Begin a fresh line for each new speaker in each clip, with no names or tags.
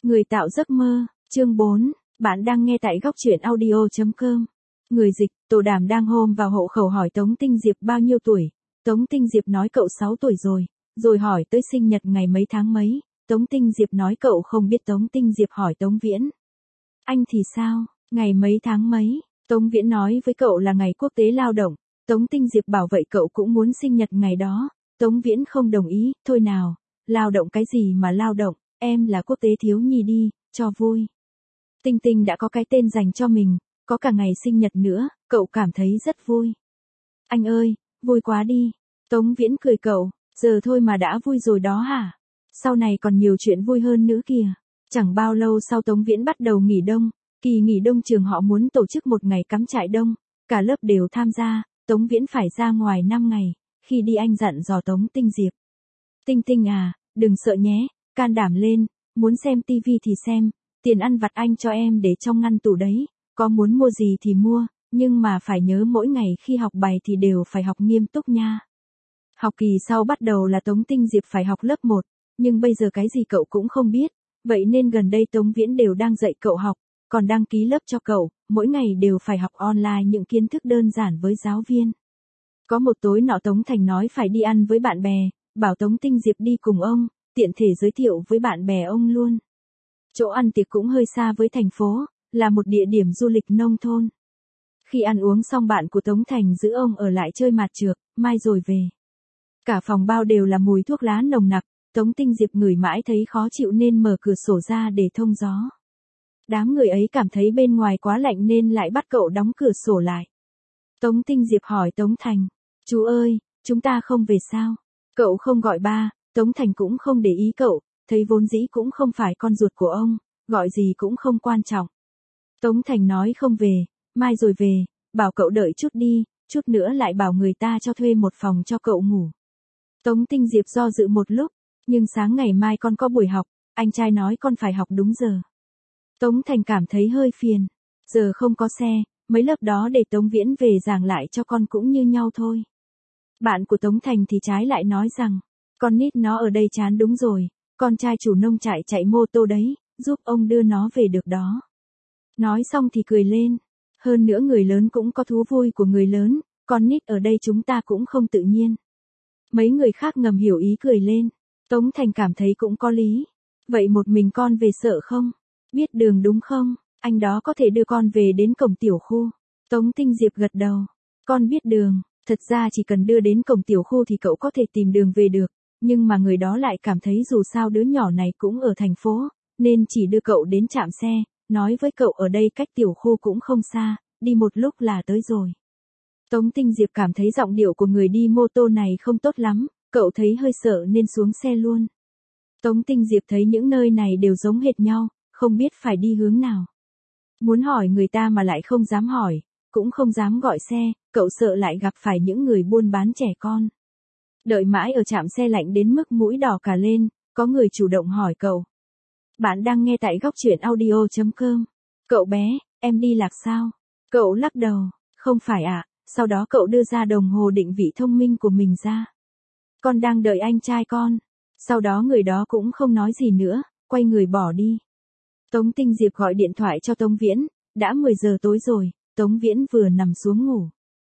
Người tạo giấc mơ, chương 4, bạn đang nghe tại góc truyện audio.com. Người dịch, Tổ Đàm đang hôm vào hộ khẩu hỏi Tống Tinh Diệp bao nhiêu tuổi. Tống Tinh Diệp nói cậu 6 tuổi rồi hỏi tới sinh nhật ngày mấy tháng mấy. Tống Tinh Diệp nói cậu không biết. Tống Tinh Diệp hỏi Tống Viễn. Anh thì sao, ngày mấy tháng mấy? Tống Viễn nói với cậu là ngày quốc tế lao động. Tống Tinh Diệp bảo vậy cậu cũng muốn sinh nhật ngày đó. Tống Viễn không đồng ý, thôi nào, lao động cái gì mà lao động, em là quốc tế thiếu nhi đi, cho vui. Tinh Tinh đã có cái tên dành cho mình, có cả ngày sinh nhật nữa, cậu cảm thấy rất vui. Anh ơi, vui quá đi. Tống Viễn cười cậu, giờ thôi mà đã vui rồi đó hả? Sau này còn nhiều chuyện vui hơn nữa kìa. Chẳng bao lâu sau Tống Viễn bắt đầu nghỉ đông, kỳ nghỉ đông trường họ muốn tổ chức một ngày cắm trại đông, cả lớp đều tham gia, Tống Viễn phải ra ngoài 5 ngày, khi đi anh dặn dò Tống Tinh Diệp. Tinh Tinh à, đừng sợ nhé, can đảm lên, muốn xem tivi thì xem, tiền ăn vặt anh cho em để trong ngăn tủ đấy, có muốn mua gì thì mua, nhưng mà phải nhớ mỗi ngày khi học bài thì đều phải học nghiêm túc nha. Học kỳ sau bắt đầu là Tống Tinh Diệp phải học lớp 1, nhưng bây giờ cái gì cậu cũng không biết, vậy nên gần đây Tống Viễn đều đang dạy cậu học, còn đăng ký lớp cho cậu, mỗi ngày đều phải học online những kiến thức đơn giản với giáo viên. Có một tối nọ Tống Thành nói phải đi ăn với bạn bè, bảo Tống Tinh Diệp đi cùng ông, tiện thể giới thiệu với bạn bè ông luôn. Chỗ ăn tiệc cũng hơi xa với thành phố, là một địa điểm du lịch nông thôn. Khi ăn uống xong bạn của Tống Thành giữ ông ở lại chơi mạt trược, mai rồi về. Cả phòng bao đều là mùi thuốc lá nồng nặc, Tống Tinh Diệp ngửi mãi thấy khó chịu nên mở cửa sổ ra để thông gió. Đám người ấy cảm thấy bên ngoài quá lạnh nên lại bắt cậu đóng cửa sổ lại. Tống Tinh Diệp hỏi Tống Thành, chú ơi, chúng ta không về sao? Cậu không gọi ba, Tống Thành cũng không để ý cậu, thấy vốn dĩ cũng không phải con ruột của ông, gọi gì cũng không quan trọng. Tống Thành nói không về, mai rồi về, bảo cậu đợi chút đi, chút nữa lại bảo người ta cho thuê một phòng cho cậu ngủ. Tống Tinh Diệp do dự một lúc, nhưng sáng ngày mai con có buổi học, anh trai nói con phải học đúng giờ. Tống Thành cảm thấy hơi phiền, giờ không có xe, mấy lớp đó để Tống Viễn về giảng lại cho con cũng như nhau thôi. Bạn của Tống Thành thì trái lại nói rằng, con nít nó ở đây chán đúng rồi, con trai chủ nông trại chạy mô tô đấy, giúp ông đưa nó về được đó. Nói xong thì cười lên, hơn nữa người lớn cũng có thú vui của người lớn, con nít ở đây chúng ta cũng không tự nhiên. Mấy người khác ngầm hiểu ý cười lên, Tống Thành cảm thấy cũng có lý. Vậy một mình con về sợ không? Biết đường đúng không? Anh đó có thể đưa con về đến cổng tiểu khu. Tống Tinh Diệp gật đầu. Con biết đường, thật ra chỉ cần đưa đến cổng tiểu khu thì cậu có thể tìm đường về được. Nhưng mà người đó lại cảm thấy dù sao đứa nhỏ này cũng ở thành phố, nên chỉ đưa cậu đến trạm xe, nói với cậu ở đây cách tiểu khu cũng không xa, đi một lúc là tới rồi. Tống Tinh Diệp cảm thấy giọng điệu của người đi mô tô này không tốt lắm, cậu thấy hơi sợ nên xuống xe luôn. Tống Tinh Diệp thấy những nơi này đều giống hệt nhau, không biết phải đi hướng nào. Muốn hỏi người ta mà lại không dám hỏi, cũng không dám gọi xe, cậu sợ lại gặp phải những người buôn bán trẻ con. Đợi mãi ở trạm xe lạnh đến mức mũi đỏ cả lên, có người chủ động hỏi cậu. Bạn đang nghe tại góc truyện audio.com. Cậu bé, em đi lạc sao? Cậu lắc đầu, không phải ạ, sau đó cậu đưa ra đồng hồ định vị thông minh của mình ra. Con đang đợi anh trai con. Sau đó người đó cũng không nói gì nữa, quay người bỏ đi. Tống Tinh Diệp gọi điện thoại cho Tống Viễn, đã 10 giờ tối rồi, Tống Viễn vừa nằm xuống ngủ.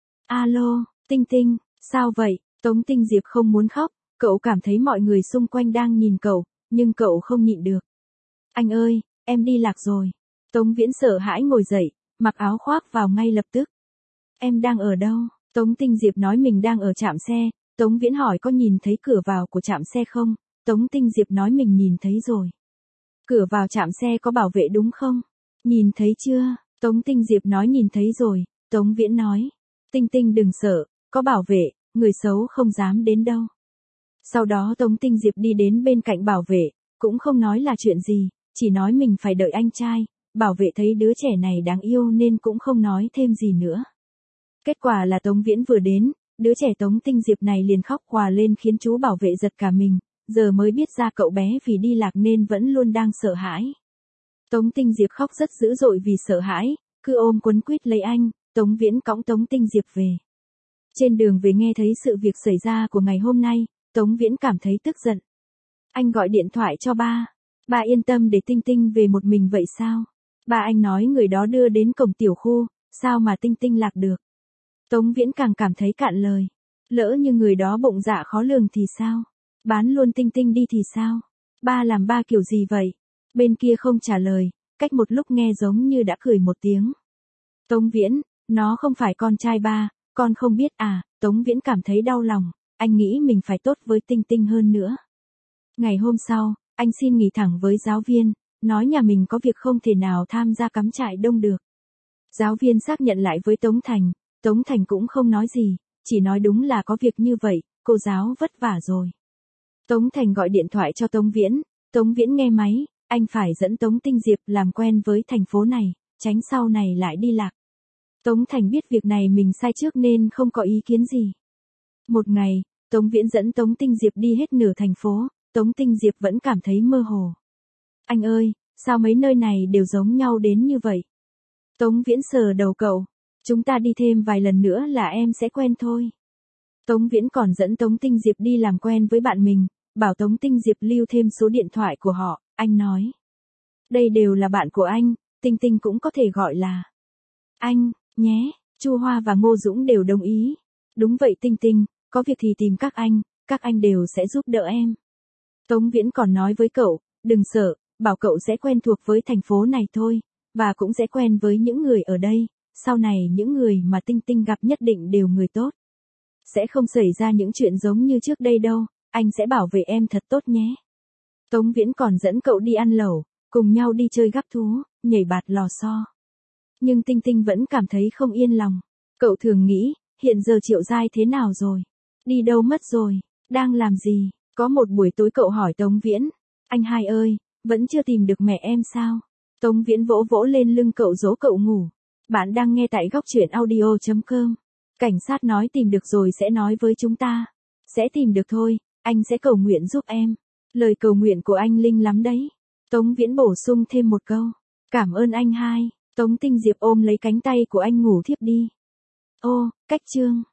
Alo, Tinh Tinh, sao vậy? Tống Tinh Diệp không muốn khóc, cậu cảm thấy mọi người xung quanh đang nhìn cậu, nhưng cậu không nhịn được. Anh ơi, em đi lạc rồi. Tống Viễn sợ hãi ngồi dậy, mặc áo khoác vào ngay lập tức. Em đang ở đâu? Tống Tinh Diệp nói mình đang ở trạm xe, Tống Viễn hỏi có nhìn thấy cửa vào của trạm xe không? Tống Tinh Diệp nói mình nhìn thấy rồi. Cửa vào trạm xe có bảo vệ đúng không? Nhìn thấy chưa? Tống Tinh Diệp nói nhìn thấy rồi, Tống Viễn nói. Tinh Tinh đừng sợ, có bảo vệ, người xấu không dám đến đâu. Sau đó Tống Tinh Diệp đi đến bên cạnh bảo vệ, cũng không nói là chuyện gì, chỉ nói mình phải đợi anh trai, bảo vệ thấy đứa trẻ này đáng yêu nên cũng không nói thêm gì nữa. Kết quả là Tống Viễn vừa đến, đứa trẻ Tống Tinh Diệp này liền khóc òa lên khiến chú bảo vệ giật cả mình, giờ mới biết ra cậu bé vì đi lạc nên vẫn luôn đang sợ hãi. Tống Tinh Diệp khóc rất dữ dội vì sợ hãi, cứ ôm quấn quýt lấy anh, Tống Viễn cõng Tống Tinh Diệp về. Trên đường về nghe thấy sự việc xảy ra của ngày hôm nay, Tống Viễn cảm thấy tức giận. Anh gọi điện thoại cho ba. Ba yên tâm để Tinh Tinh về một mình vậy sao? Ba anh nói người đó đưa đến cổng tiểu khu, sao mà Tinh Tinh lạc được? Tống Viễn càng cảm thấy cạn lời. Lỡ như người đó bụng dạ khó lường thì sao? Bán luôn Tinh Tinh đi thì sao? Ba làm ba kiểu gì vậy? Bên kia không trả lời, cách một lúc nghe giống như đã cười một tiếng. Tống Viễn, nó không phải con trai ba, con không biết à? Tống Viễn cảm thấy đau lòng, anh nghĩ mình phải tốt với Tinh Tinh hơn nữa. Ngày hôm sau, anh xin nghỉ thẳng với giáo viên, nói nhà mình có việc không thể nào tham gia cắm trại đông được. Giáo viên xác nhận lại với Tống Thành cũng không nói gì, chỉ nói đúng là có việc như vậy, cô giáo vất vả rồi. Tống Thành gọi điện thoại cho Tống Viễn nghe máy, anh phải dẫn Tống Tinh Diệp làm quen với thành phố này, tránh sau này lại đi lạc. Tống Thành biết việc này mình sai trước nên không có ý kiến gì. Một ngày, Tống Viễn dẫn Tống Tinh Diệp đi hết nửa thành phố, Tống Tinh Diệp vẫn cảm thấy mơ hồ. Anh ơi, sao mấy nơi này đều giống nhau đến như vậy? Tống Viễn sờ đầu cậu, chúng ta đi thêm vài lần nữa là em sẽ quen thôi. Tống Viễn còn dẫn Tống Tinh Diệp đi làm quen với bạn mình, bảo Tống Tinh Diệp lưu thêm số điện thoại của họ, anh nói. Đây đều là bạn của anh, Tinh Tinh cũng có thể gọi là anh, nhé. Chu Hoa và Ngô Dũng đều đồng ý. Đúng vậy Tinh Tinh, có việc thì tìm các anh đều sẽ giúp đỡ em. Tống Viễn còn nói với cậu, đừng sợ, bảo cậu sẽ quen thuộc với thành phố này thôi, và cũng sẽ quen với những người ở đây, sau này những người mà Tinh Tinh gặp nhất định đều người tốt. Sẽ không xảy ra những chuyện giống như trước đây đâu, anh sẽ bảo vệ em thật tốt nhé. Tống Viễn còn dẫn cậu đi ăn lẩu, cùng nhau đi chơi gắp thú, nhảy bạt lò xo. Nhưng Tinh Tinh vẫn cảm thấy không yên lòng. Cậu thường nghĩ, hiện giờ Triệu Giai thế nào rồi? Đi đâu mất rồi? Đang làm gì? Có một buổi tối cậu hỏi Tống Viễn, anh hai ơi, vẫn chưa tìm được mẹ em sao? Tống Viễn vỗ vỗ lên lưng cậu dỗ cậu ngủ. Bạn đang nghe tại góc truyện audio.com. Cảnh sát nói tìm được rồi sẽ nói với chúng ta. Sẽ tìm được thôi, anh sẽ cầu nguyện giúp em. Lời cầu nguyện của anh linh lắm đấy. Tống Viễn bổ sung thêm một câu. Cảm ơn anh hai. Tống Tinh Diệp ôm lấy cánh tay của anh ngủ thiếp đi. Ô, cách chương.